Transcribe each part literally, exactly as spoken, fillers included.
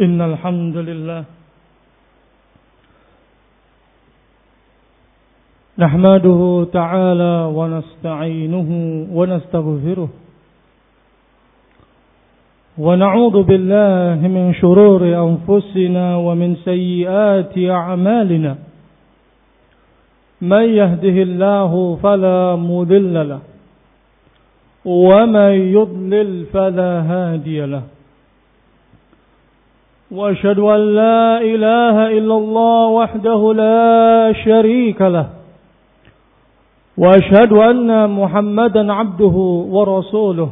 إن الحمد لله نحمده تعالى ونستعينه ونستغفره ونعوذ بالله من شرور أنفسنا ومن سيئات أعمالنا من يهده الله فلا مضل له ومن يضلل فلا هادي له وأشهد أن لا إله إلا الله وحده لا شريك له وأشهد أن محمدا عبده ورسوله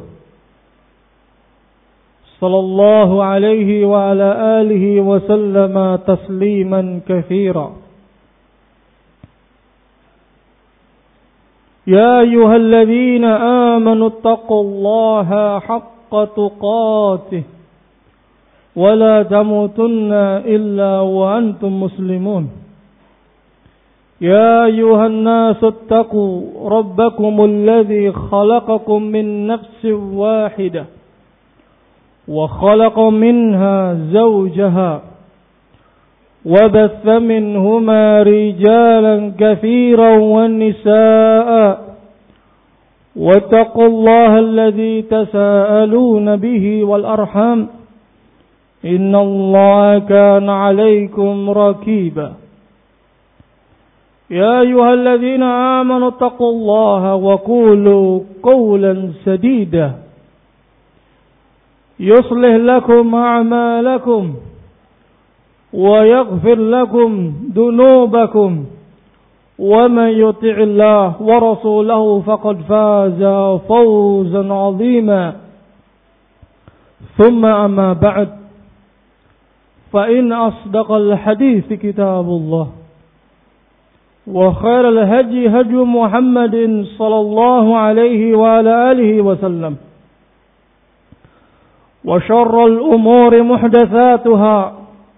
صلى الله عليه وعلى آله وسلم تسليما كثيرا يا أيها الذين آمنوا اتقوا الله حق تقاته ولا تموتن إلا وأنتم مسلمون يا أيها الناس اتقوا ربكم الذي خلقكم من نفس واحدة وخلق منها زوجها وبث منهما رجالا كثيرا والنساء واتقوا الله الذي تساءلون به والأرحام إن الله كان عليكم رقيبا يا أيها الذين آمنوا اتقوا الله وقولوا قولا سديدا يصلح لكم أعمالكم ويغفر لكم ذنوبكم ومن يطع الله ورسوله فقد فاز فوزا عظيما ثم أما بعد فإن أصدق الحديث كتاب الله وخير الهدي هدي محمد صلى الله عليه وعلى آله وسلم وشر الأمور محدثاتها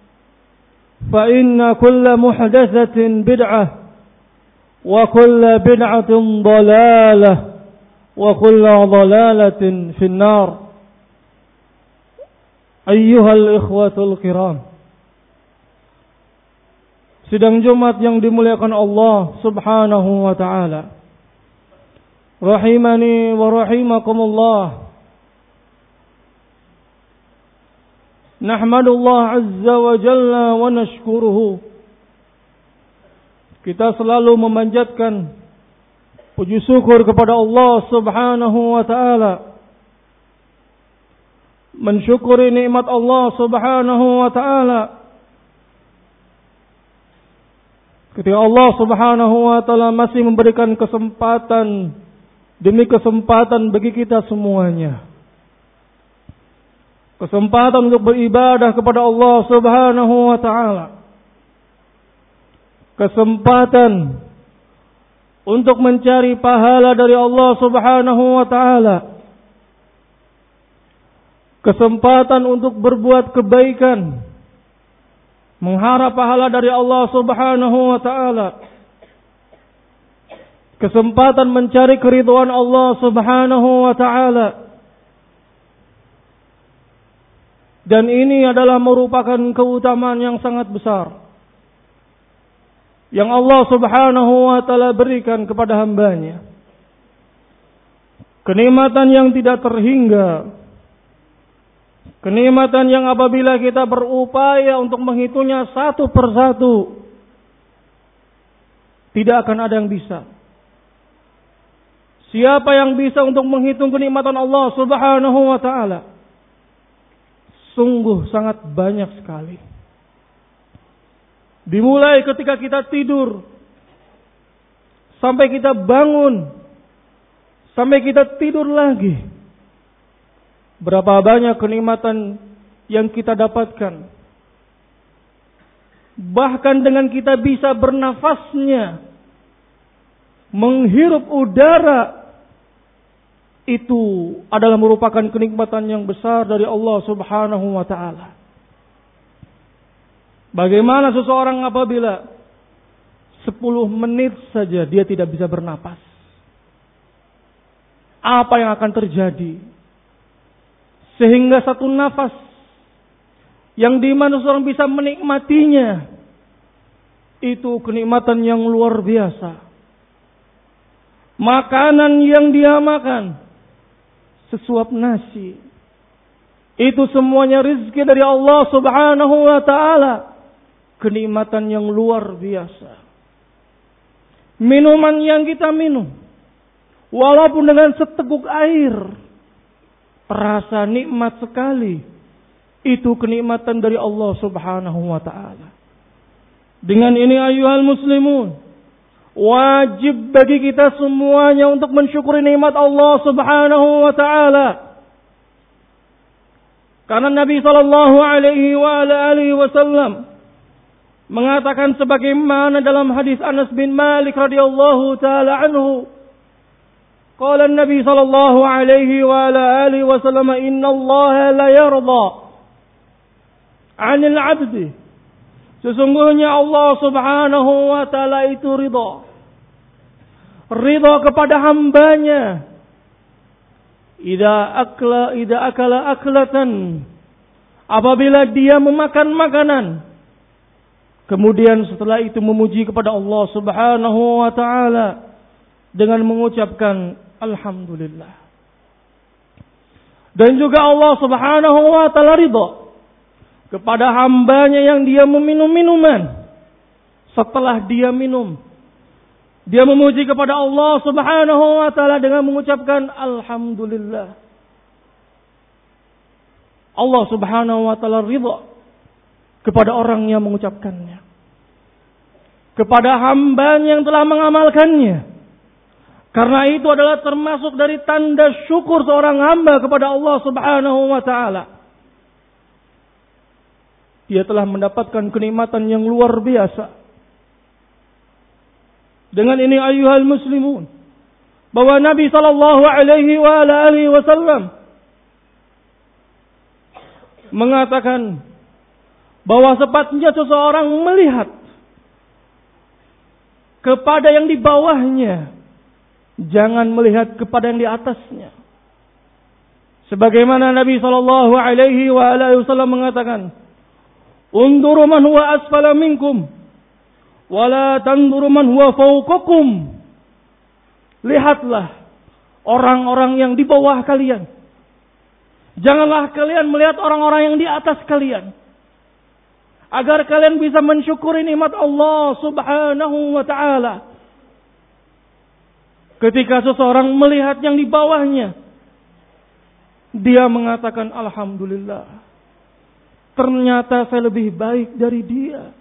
فإن كل محدثة بدعة وكل بدعة ضلالة وكل ضلالة في النار أيها الإخوة الكرام. Sidang Jumat yang dimuliakan Allah Subhanahu wa taala. Rahimani wa rahimakumullah. Nahmadullah azza wa jalla wa nashkuruhu. Kita selalu memanjatkan puji syukur kepada Allah Subhanahu wa taala. Mensyukuri nikmat Allah Subhanahu wa taala. Ketika Allah Subhanahu wa taala masih memberikan kesempatan demi kesempatan bagi kita semuanya. Kesempatan untuk beribadah kepada Allah Subhanahu wa taala. Kesempatan untuk mencari pahala dari Allah Subhanahu wa taala. Kesempatan untuk berbuat kebaikan, mengharap pahala dari Allah Subhanahu wa taala. Kesempatan mencari keridhaan Allah Subhanahu wa taala. Dan ini adalah merupakan keutamaan yang sangat besar yang Allah Subhanahu wa taala berikan kepada hambanya. Kenikmatan yang tidak terhingga. Kenikmatan yang apabila kita berupaya untuk menghitungnya satu persatu, tidak akan ada yang bisa. Siapa yang bisa untuk menghitung kenikmatan Allah Subhanahu wa taala? Sungguh sangat banyak sekali. Dimulai ketika kita tidur, sampai kita bangun, sampai kita tidur lagi. Berapa banyak kenikmatan yang kita dapatkan. Bahkan dengan kita bisa bernafasnya, menghirup udara, itu adalah merupakan kenikmatan yang besar dari Allah Subhanahu wa taala. Bagaimana seseorang apabila sepuluh menit saja dia tidak bisa bernapas? Apa yang akan terjadi? Sehingga satu nafas yang di mana seorang bisa menikmatinya, itu kenikmatan yang luar biasa. Makanan yang dia makan, sesuap nasi, itu semuanya rezeki dari Allah Subhanahu wa ta'ala. Kenikmatan yang luar biasa. Minuman yang kita minum, walaupun dengan seteguk air, terasa nikmat sekali. Itu kenikmatan dari Allah Subhanahu wa ta'ala. Dengan ini ayyuhal muslimun, wajib bagi kita semuanya untuk mensyukuri nikmat Allah Subhanahu wa ta'ala. Karena Nabi sallallahu alaihi wa alihi wasallam mengatakan sebagaimana dalam hadis Anas bin Malik radhiyallahu taala anhu, qala Nabi sallallahu alaihi wa alihi wasallam, inna Allah la yarda 'anil 'abdi, sesungguhnya Allah Subhanahu wa ta'ala itu ridha. Ridha kepada hambanya. Idza akla idza akala aklatan, apabila dia memakan makanan, kemudian setelah itu memuji kepada Allah Subhanahu wa ta'ala dengan mengucapkan alhamdulillah. Dan juga Allah Subhanahu wa ta'ala ridha kepada hambanya yang dia meminum minuman. Setelah dia minum, dia memuji kepada Allah Subhanahu wa ta'ala dengan mengucapkan alhamdulillah. Allah Subhanahu wa ta'ala ridha kepada orang yang mengucapkannya, kepada hambanya yang telah mengamalkannya. Karena itu adalah termasuk dari tanda syukur seorang hamba kepada Allah Subhanahu wa ta'ala. Dia telah mendapatkan kenikmatan yang luar biasa. Dengan ini ayyuhal muslimun, bahwa Nabi sallallahu alaihi wa alihi wasallam mengatakan bahwa sepatutnya seseorang melihat kepada yang di bawahnya, jangan melihat kepada yang di atasnya. Sebagaimana Nabi sallallahu alaihi wa alihi wasallam mengatakan, "Unduru man huwa asfala minkum, wa la tanduru man huwa fawqakum." Lihatlah orang-orang yang di bawah kalian. Janganlah kalian melihat orang-orang yang di atas kalian. Agar kalian bisa mensyukuri nikmat Allah Subhanahu wa ta'ala. Ketika seseorang melihat yang di bawahnya, dia mengatakan alhamdulillah, ternyata saya lebih baik dari dia.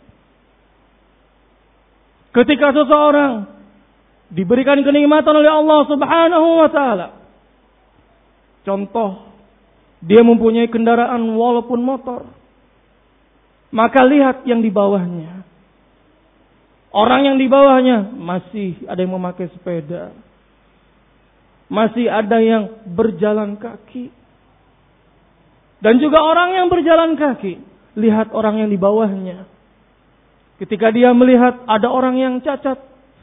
Ketika seseorang diberikan kenikmatan oleh Allah Subhanahu wa ta'ala, contoh, dia mempunyai kendaraan walaupun motor, maka lihat yang di bawahnya. Orang yang di bawahnya masih ada yang memakai sepeda, masih ada yang berjalan kaki. Dan juga orang yang berjalan kaki, lihat orang yang di bawahnya. Ketika dia melihat ada orang yang cacat,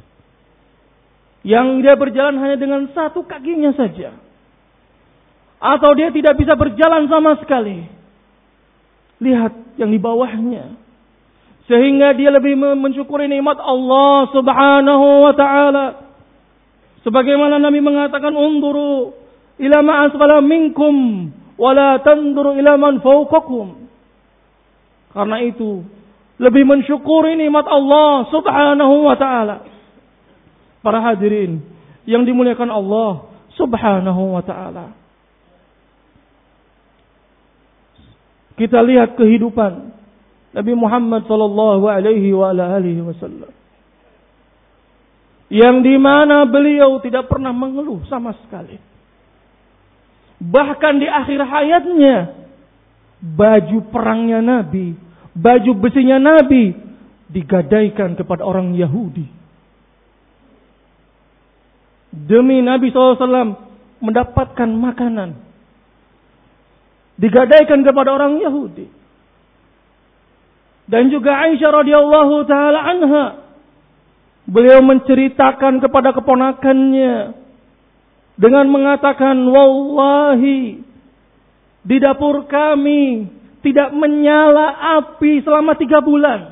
yang dia berjalan hanya dengan satu kakinya saja, atau dia tidak bisa berjalan sama sekali, lihat yang di bawahnya. Sehingga dia lebih mensyukuri nikmat Allah Subhanahu wa ta'ala. Sebagaimana Nabi mengatakan, "Unduru ila ma asfala minkum, wa la tanduru ila man fawqakum." Karena itu, lebih mensyukuri nikmat Allah Subhanahu wa ta'ala. Para hadirin yang dimuliakan Allah Subhanahu wa ta'ala, kita lihat kehidupan Nabi Muhammad sallallahu alaihi wa alihi wasallam, yang di mana beliau tidak pernah mengeluh sama sekali. Bahkan di akhir hayatnya, baju perangnya Nabi, baju besinya Nabi digadaikan kepada orang Yahudi. Demi Nabi shallallahu alaihi wasallam mendapatkan makanan, digadaikan kepada orang Yahudi. Dan juga Aisyah radhiyallahu taala anha, beliau menceritakan kepada keponakannya dengan mengatakan, "Wallahi, di dapur kami tidak menyala api selama tiga bulan.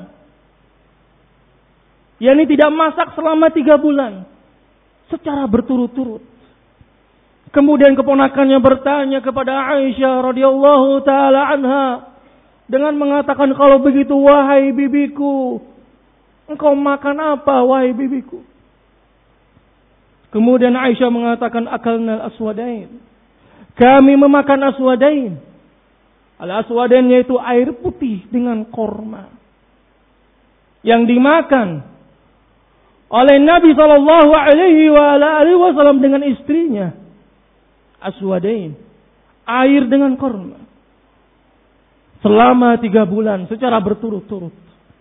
yakni tidak masak selama tiga bulan secara berturut-turut. Kemudian keponakannya bertanya kepada Aisyah radhiyallahu taala anha dengan mengatakan, kalau begitu wahai bibiku, engkau makan apa wahai bibiku? Kemudian Aisyah mengatakan, akalna al-aswadain. Kami memakan aswadain. Al-aswadain yaitu air putih dengan korma yang dimakan oleh Nabi sallallahu alaihi wasallam dengan istrinya. Aswadain, air dengan korma, selama tiga bulan secara berturut-turut.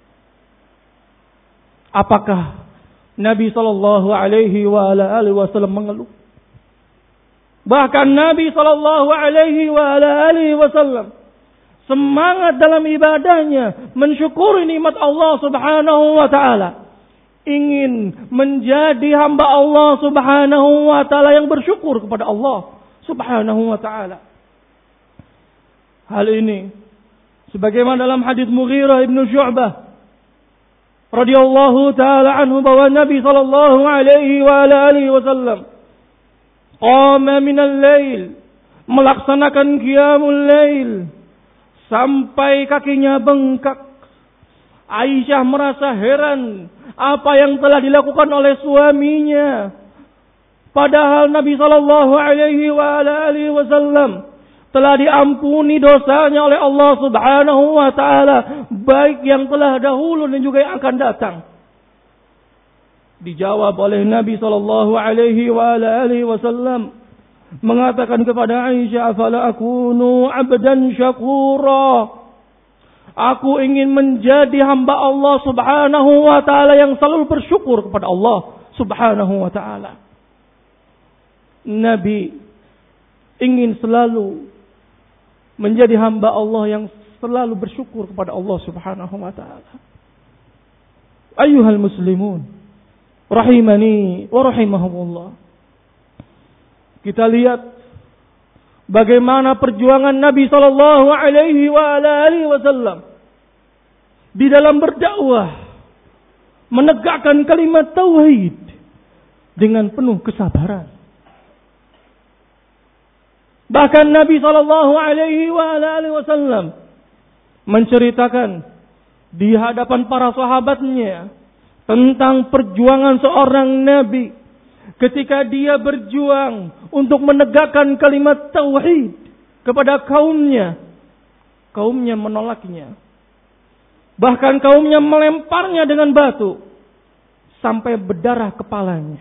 Apakah Nabi sallallahu alaihi wasallam mengeluh? Bahkan Nabi sallallahu alaihi wasallam semangat dalam ibadahnya, mensyukuri nikmat Allah Subhanahu wa taala, ingin menjadi hamba Allah Subhanahu wa taala yang bersyukur kepada Allah Subhanahu wa ta'ala. Hal ini sebagaimana dalam hadis Mughirah ibn Syu'bah radhiyallahu ta'ala anhu, bahwa Nabi sallallahu alaihi wa alihi wasallam qama min al-lail, melaksanakan qiyamul lail sampai kakinya bengkak. Aisyah merasa heran apa yang telah dilakukan oleh suaminya. Padahal Nabi sallallahu alaihi wa alihi wasallam telah diampuni dosanya oleh Allah Subhanahu wa taala, baik yang telah dahulu dan juga yang akan datang. Dijawab oleh Nabi sallallahu alaihi wa alihi wasallam mengatakan kepada Aisyah, "Afala akunu 'abdan syakura?" Aku ingin menjadi hamba Allah Subhanahu wa taala yang selalu bersyukur kepada Allah Subhanahu wa taala. Nabi ingin selalu menjadi hamba Allah yang selalu bersyukur kepada Allah Subhanahu wa taala. Ayyuhal muslimun rahimani wa rahimakumullah. Kita lihat bagaimana perjuangan Nabi sallallahu alaihi wa alihi wasallam di dalam berdakwah, menegakkan kalimat tauhid dengan penuh kesabaran. Bahkan Nabi sallallahu alaihi wa alihi wasallam menceritakan di hadapan para sahabatnya tentang perjuangan seorang nabi ketika dia berjuang untuk menegakkan kalimat tauhid kepada kaumnya. Kaumnya menolaknya. Bahkan kaumnya melemparnya dengan batu sampai berdarah kepalanya.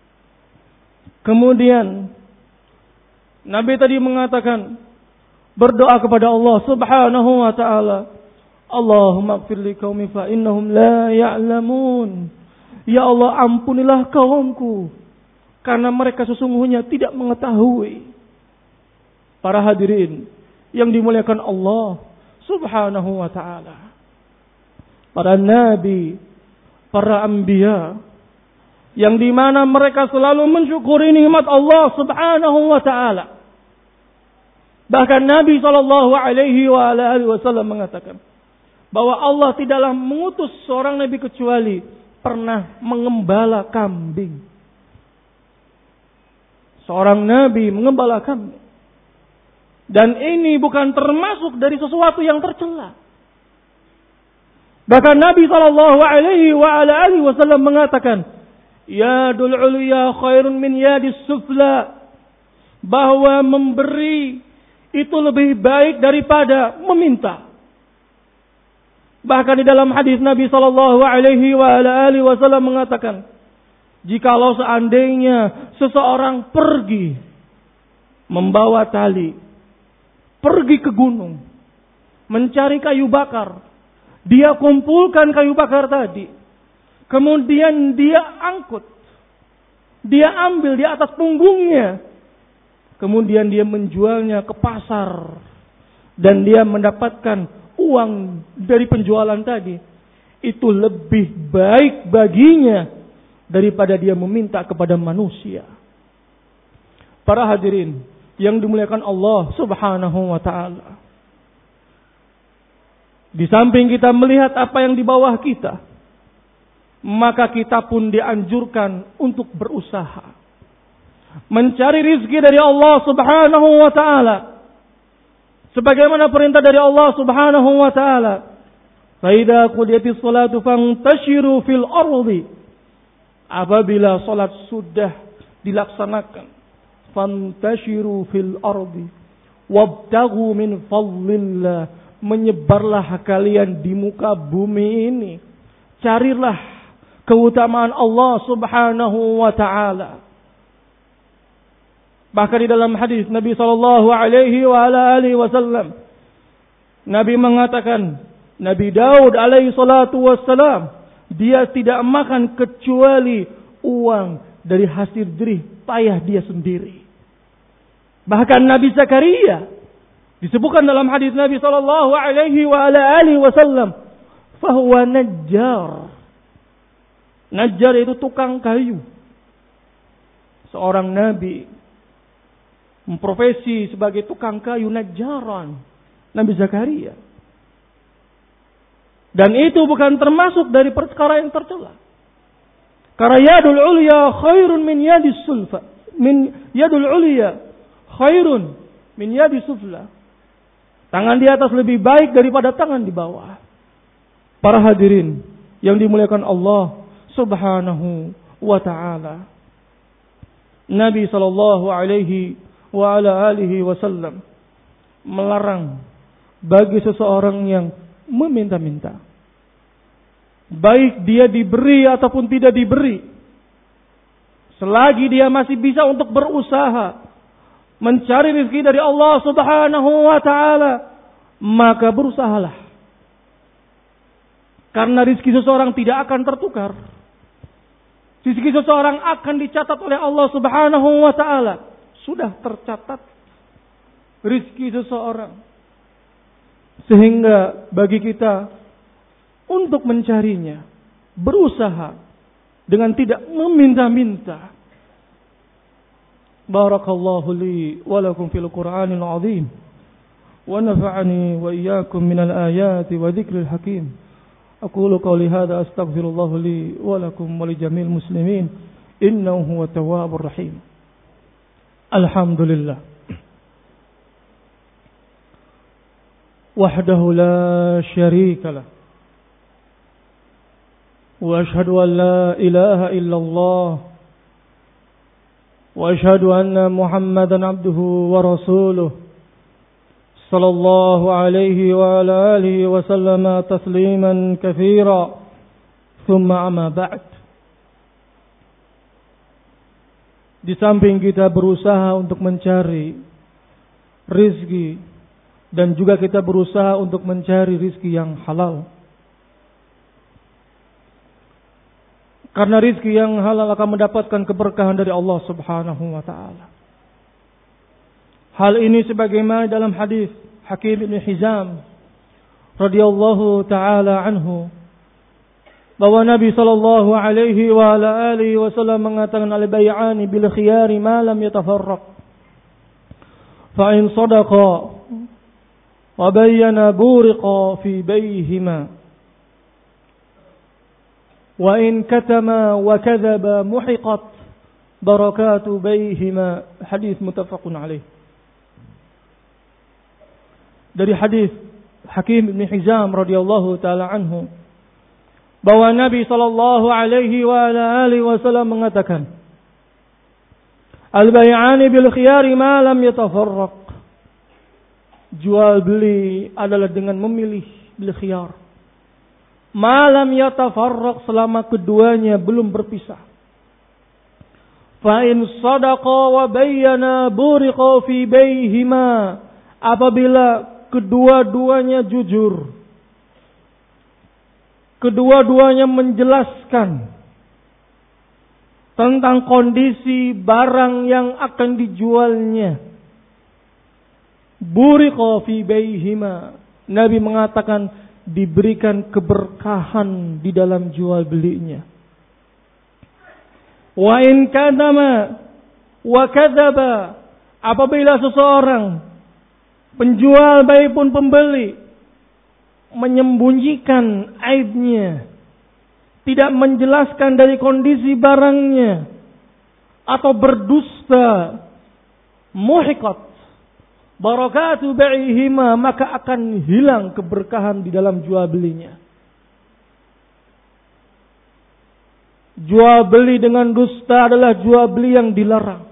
Kemudian Nabi tadi mengatakan, berdoa kepada Allah Subhanahu wa taala, Allahumma ighfir li qaumi fa innahum la ya'lamun. Ya Allah, ampunilah kaumku karena mereka sesungguhnya tidak mengetahui. Para hadirin yang dimuliakan Allah Subhanahu wa taala, para nabi, para anbiya, yang dimana mereka selalu mensyukuri nikmat Allah Subhanahu wa taala. Bahkan Nabi sallallahu alaihi wa alihi wasallam mengatakan bahwa Allah tidaklah mengutus seorang nabi kecuali pernah mengembala kambing. Seorang nabi mengembala kambing. Dan ini bukan termasuk dari sesuatu yang tercela. Bahkan Nabi sallallahu alaihi wa alihi wasallam mengatakan, yadul ulya khairun min yadis sufla, bahwa memberi itu lebih baik daripada meminta. Bahkan di dalam hadis Nabi sallallahu alaihi wa alihi wasallam mengatakan, jikalau seandainya seseorang pergi membawa tali, pergi ke gunung mencari kayu bakar, dia kumpulkan kayu bakar tadi, kemudian dia angkut, dia ambil di atas punggungnya, kemudian dia menjualnya ke pasar, dan dia mendapatkan uang dari penjualan tadi, itu lebih baik baginya daripada dia meminta kepada manusia. Para hadirin yang dimuliakan Allah Subhanahu wa ta'ala, Di samping kita melihat apa yang di bawah kita, maka kita pun dianjurkan untuk berusaha mencari rizki dari Allah Subhanahu wa ta'ala. Sebagaimana perintah dari Allah Subhanahu wa ta'ala. Faida qudiyatis salatu fantashiru fil ardi. Apabila salat sudah dilaksanakan, fantashiru fil ardi wabtaghu min fadlillah. Menyebarlah kalian di muka bumi ini. Carilah keutamaan Allah Subhanahu wa ta'ala. Bahkan di dalam hadis Nabi sallallahu alaihi wa ala alihi wasallam, Nabi mengatakan, Nabi Daud alaihi salatu wassalam, dia tidak makan kecuali uang dari hasil jerih payah dia sendiri. Bahkan Nabi Zakaria disebutkan dalam hadis Nabi sallallahu alaihi wa ala alihi wasallam, fahuwa najjar. Najjar itu tukang kayu. Seorang nabi memprofesi sebagai tukang kayu, najjaran, Nabi Zakaria. Dan itu bukan termasuk dari perkara yang tercela. Karena yadul ulya khairun min yadis sulfa. Min yadul ulya khairun min yadis sufla. Tangan di atas lebih baik daripada tangan di bawah. Para hadirin yang dimuliakan Allah Subhanahu wa ta'ala. Nabi sallallahu alaihi wa ala alihi wasallam melarang bagi seseorang yang meminta-minta. Baik dia diberi ataupun tidak diberi. Selagi dia masih bisa untuk berusaha mencari rezeki dari Allah Subhanahu wa ta'ala, maka berusahalah. Karena rezeki seseorang tidak akan tertukar. Rezeki seseorang akan dicatat oleh Allah Subhanahu wa ta'ala. Sudah tercatat rezeki seseorang. Sehingga bagi kita untuk mencarinya, berusaha dengan tidak meminta-minta. Barakallahu li wa lakum fil Qur'anil azim wa nafa'ani wa iyyakum minal ayati wa dzikril hakim. Aqulu qawli hadza astaghfirullah li wa lakum wa li jami'il muslimin innahu huwat tawwabur rahim. Alhamdulillah. Wahdahu la syarika lah. Wa asyhadu an la ilaha illallah. Wa asyhadu anna Muhammadan abduhu wa rasuluh. Sallallahu alaihi wa ala alihi wa sallama tasliman katsira. Thumma amma ba'd. Di samping kita berusaha untuk mencari rizki, dan juga kita berusaha untuk mencari rizki yang halal. Karena rizki yang halal akan mendapatkan keberkahan dari Allah Subhanahu wa ta'ala. Hal ini sebagaimana dalam hadis Hakim bin Hizam radhiyallahu ta'ala anhu, bahwa Nabi sallallahu alaihi wa ala alihi wasallam mengatakan, al-bay'ani bil khiyari ma lam yatafarraq. Fa in sadaqa wa bayyana buriqa fi bayhima. Wa in katama wa kadzaba muhiqat barakatu bayhima. Hadis muttafaqun alaih. Dari hadis Hakim bin Hizam radhiyallahu taala anhu, bahwa Nabi sallallahu alaihi wa ala alihi wasallam mengatakan, al-bay'ani bil khiyari ma lam yatafarraq. Jual beli adalah dengan memilih bil khiyar. Malam yatafarraq, selama keduanya belum berpisah. Fa in sadaqa wa bayyana buriqa fi bayhima. Apabila kedua-duanya jujur, kedua-duanya menjelaskan tentang kondisi barang yang akan dijualnya, buriqa fi bayhima, Nabi mengatakan diberikan keberkahan di dalam jual belinya. Wa in kadama wa kadzaba, apabila seseorang penjual baik pun pembeli menyembunyikan aibnya, tidak menjelaskan dari kondisi barangnya, atau berdusta, muhiqat barakatu bai'ihima, maka akan hilang keberkahan di dalam jual belinya. Jual beli dengan dusta adalah jual beli yang dilarang.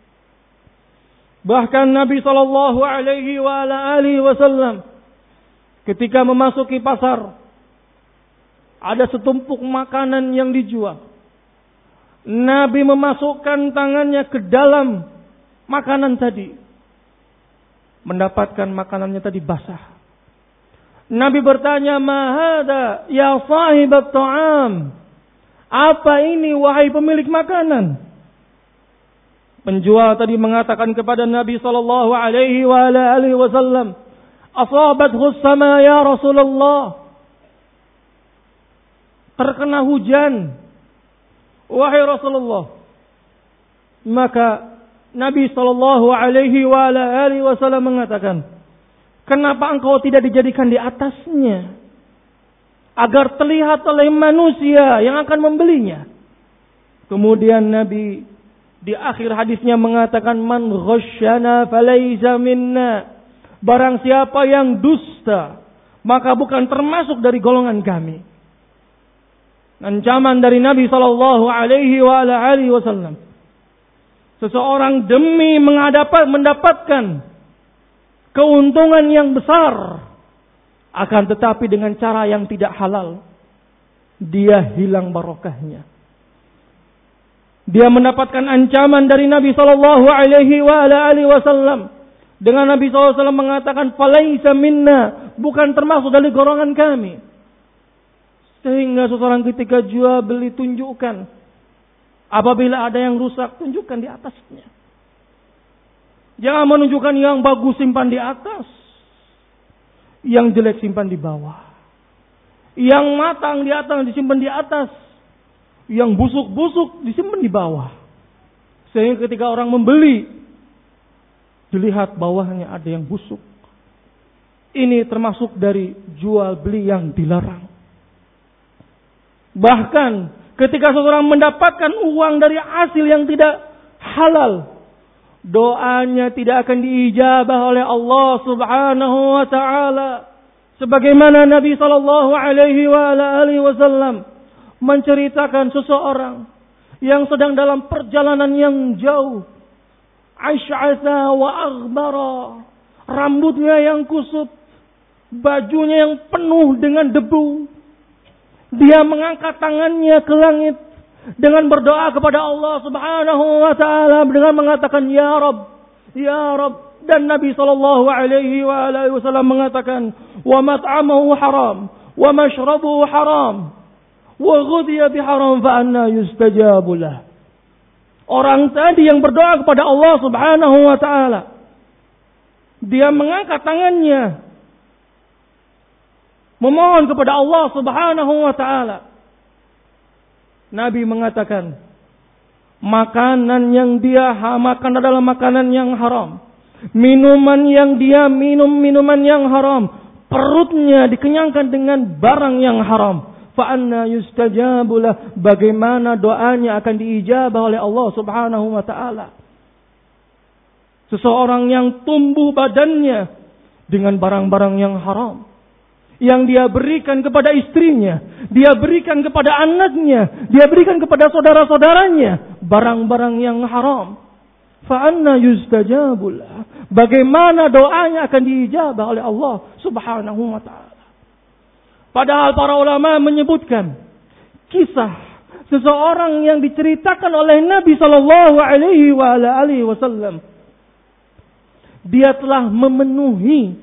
Bahkan Nabi sallallahu alaihi wa ala alihi wasallam ketika memasuki pasar, ada setumpuk makanan yang dijual. Nabi memasukkan tangannya ke dalam makanan tadi, mendapatkan makanannya tadi basah. Nabi bertanya, "Ma hada ya sahibat ta'am?" Apa ini wahai pemilik makanan? Penjual tadi mengatakan kepada Nabi sallallahu alaihi wa ala alihi wasallam, "Asabathu as-sama ya Rasulullah." Terkena hujan wahai Rasulullah. Maka Nabi sallallahu alaihi wa ala alihi wasallam mengatakan, "Kenapa engkau tidak dijadikan di atasnya agar terlihat oleh manusia yang akan membelinya?" Kemudian Nabi di akhir hadisnya mengatakan, "Man ghasyana falaysa minna." Barang siapa yang dusta, maka bukan termasuk dari golongan kami. Ancaman dari Nabi sallallahu alaihi wa ala alihi wasallam. Seseorang demi menghadapi mendapatkan keuntungan yang besar, akan tetapi dengan cara yang tidak halal, dia hilang barokahnya. Dia mendapatkan ancaman dari Nabi sallallahu alaihi wa ala alihi wasallam. Dengan Nabi sallallahu alaihi wasallam mengatakan, "Falaisa minna," bukan termasuk dari golongan kami. Sehingga seseorang ketika jual beli tunjukkan, apabila ada yang rusak tunjukkan di atasnya. Jangan menunjukkan yang bagus simpan di atas, yang jelek simpan di bawah. Yang matang di atas disimpan di atas, yang busuk-busuk disimpan di bawah. Sehingga ketika orang membeli, dilihat bawahnya ada yang busuk. Ini termasuk dari jual beli yang dilarang. Bahkan ketika seseorang mendapatkan uang dari hasil yang tidak halal, doanya tidak akan diijabah oleh Allah Subhanahu wa taala. Sebagaimana Nabi sallallahu alaihi wa alihi wasallam menceritakan seseorang yang sedang dalam perjalanan yang jauh, asy'atha wa aghbara, rambutnya yang kusut, bajunya yang penuh dengan debu. Dia mengangkat tangannya ke langit dengan berdoa kepada Allah Subhanahu wa taala dengan mengatakan, "Ya Rabb, ya Rabb." Dan Nabi sallallahu alaihi wa alihi wasallam mengatakan, "Wa mat'amuhu haram, wa mashrabuhu haram, wa ghudhiya biharam fa anna yustajabu lah." Orang tadi yang berdoa kepada Allah Subhanahu wa taala, dia mengangkat tangannya memohon kepada Allah Subhanahu wa taala. Nabi mengatakan, makanan yang dia makan adalah makanan yang haram. Minuman yang dia minum minuman yang haram. Perutnya dikenyangkan dengan barang yang haram. Fa anna yustajabu lah, bagaimana doanya akan diijabah oleh Allah Subhanahu wa taala? Seseorang yang tumbuh badannya dengan barang-barang yang haram, yang dia berikan kepada istrinya, dia berikan kepada anaknya, dia berikan kepada saudara-saudaranya, barang-barang yang haram. Fa anna yustajabu lah, bagaimana doanya akan diijabah oleh Allah Subhanahu wa taala? Padahal para ulama menyebutkan kisah seseorang yang diceritakan oleh Nabi sallallahu alaihi wa alihi wasallam. Dia telah memenuhi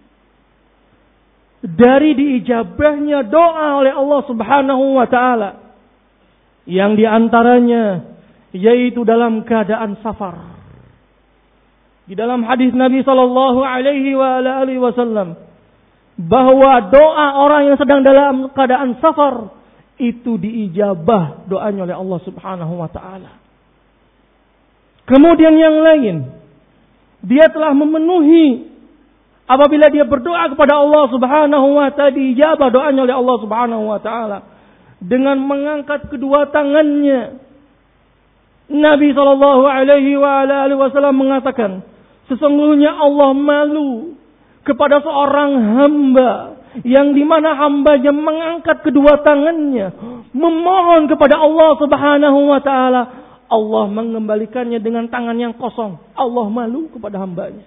dari diijabahnya doa oleh Allah Subhanahu wa taala, yang diantaranya yaitu dalam keadaan safar. Di dalam hadis Nabi sallallahu alaihi wa alihi wasallam bahwa doa orang yang sedang dalam keadaan safar itu diijabah doanya oleh Allah Subhanahu wa taala. Kemudian yang lain, dia telah memenuhi Apabila dia berdoa kepada Allah Subhanahu wa taala, dijabah doanya oleh Allah Subhanahu wa taala dengan mengangkat kedua tangannya. Nabi sallallahu alaihi wa alihi wasallam mengatakan, sesungguhnya Allah malu kepada seorang hamba yang dimana hambanya mengangkat kedua tangannya memohon kepada Allah Subhanahu wa taala, Allah mengembalikannya dengan tangan yang kosong. Allah malu kepada hambanya.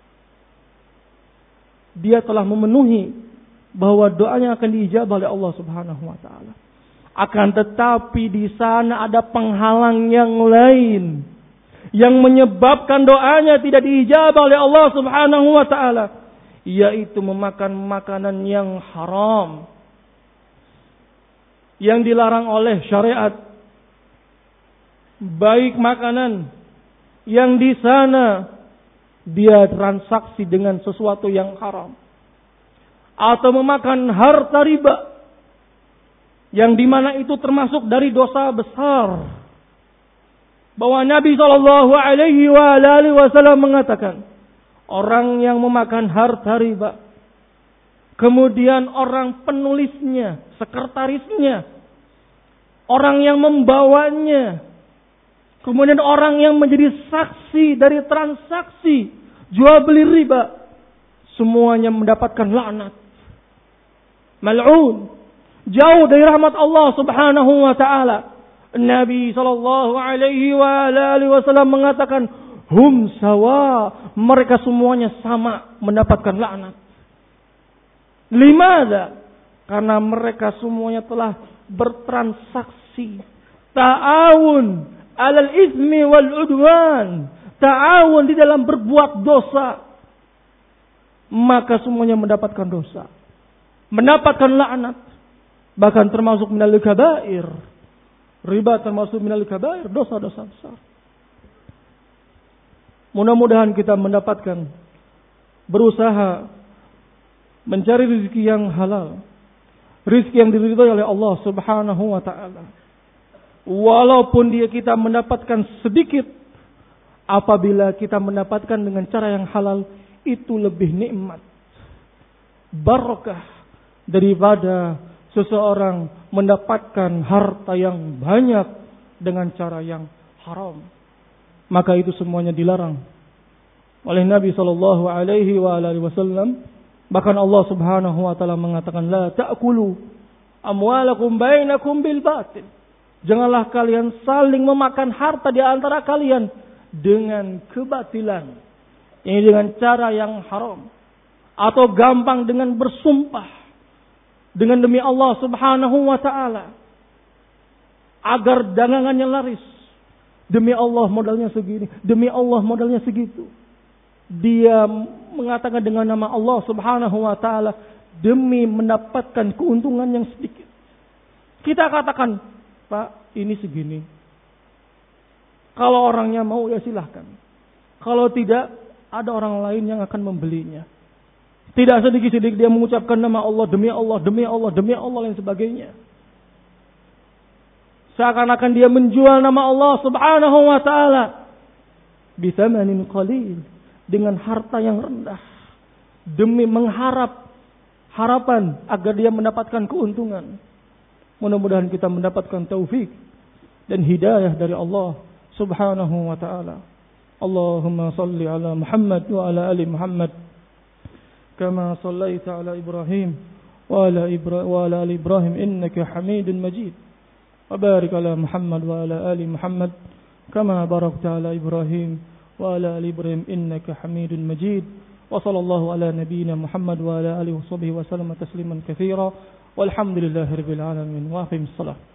Dia telah memenuhi bahwa doanya akan diijabah oleh Allah Subhanahu wa taala. Akan tetapi di sana ada penghalang yang lain yang menyebabkan doanya tidak diijabah oleh Allah Subhanahu wa taala, yaitu memakan makanan yang haram yang dilarang oleh syariat. Baik makanan yang di sana dia transaksi dengan sesuatu yang haram, atau memakan harta riba yang dimana itu termasuk dari dosa besar. Bahwa Nabi shallallahu alaihi wasallam mengatakan, orang yang memakan harta riba, kemudian orang penulisnya, sekretarisnya, orang yang membawanya, kemudian orang yang menjadi saksi dari transaksi jual beli riba, semuanya mendapatkan laknat. Mal'un, jauh dari rahmat Allah Subhanahu wa taala. Nabi sallallahu alaihi wasallam mengatakan, hum sawa, mereka semuanya sama mendapatkan laknat. Limadza? Karena mereka semuanya telah bertransaksi ta'awun alal ismi wal udwan, ta'awun di dalam berbuat dosa, maka semuanya mendapatkan dosa, mendapatkan laknat. Bahkan termasuk minal kabair. Riba termasuk minal kabair, dosa-dosa besar. Mudah-mudahan kita mendapatkan, berusaha mencari rezeki yang halal, rezeki yang diridhai oleh Allah Subhanahu wa taala. Walaupun dia kita mendapatkan sedikit, apabila kita mendapatkan dengan cara yang halal, itu lebih nikmat, barakah daripada seseorang mendapatkan harta yang banyak dengan cara yang haram. Maka itu semuanya dilarang oleh Nabi sallallahu alaihi wasallam. Bahkan Allah Subhanahu wa taala mengatakan, la ta'kulu amwalakum bainakum bil batil. Janganlah kalian saling memakan harta di antara kalian dengan kebatilan. Ini dengan cara yang haram. Atau gampang dengan bersumpah dengan demi Allah Subhanahu wa taala agar dagangannya laris. Demi Allah modalnya segini, demi Allah modalnya segitu. Dia mengatakan dengan nama Allah Subhanahu wa taala demi mendapatkan keuntungan yang sedikit. Kita katakan, Pak, ini segini. Kalau orangnya mau ya silahkan. Kalau tidak, ada orang lain yang akan membelinya. Tidak sedikit-sedikit dia mengucapkan nama Allah, demi Allah, demi Allah, demi Allah dan sebagainya. Seakan-akan dia menjual nama Allah Subhanahu wa taala bithamanin qalil, dengan harta yang rendah, demi mengharap harapan agar dia mendapatkan keuntungan. Mudah-mudahan kita mendapatkan taufik dan hidayah dari Allah Subhanahu wa taala. Allahumma salli ala Muhammad wa ala ali Muhammad kama sallaita ala Ibrahim wa ala Ibra- wa ala ali Ibrahim innaka Hamidun Majid. Wa barik ala Muhammad wa ala ali Muhammad kama barakta ala Ibrahim wa ala ali Ibrahim innaka Hamidun Majid. Wa sallallahu ala nabiyyina Muhammad wa ala alihi wa sahbihi wa sallama tasliman katsira. Walhamdulillahirabbil alamin. Wa aqimis shalah.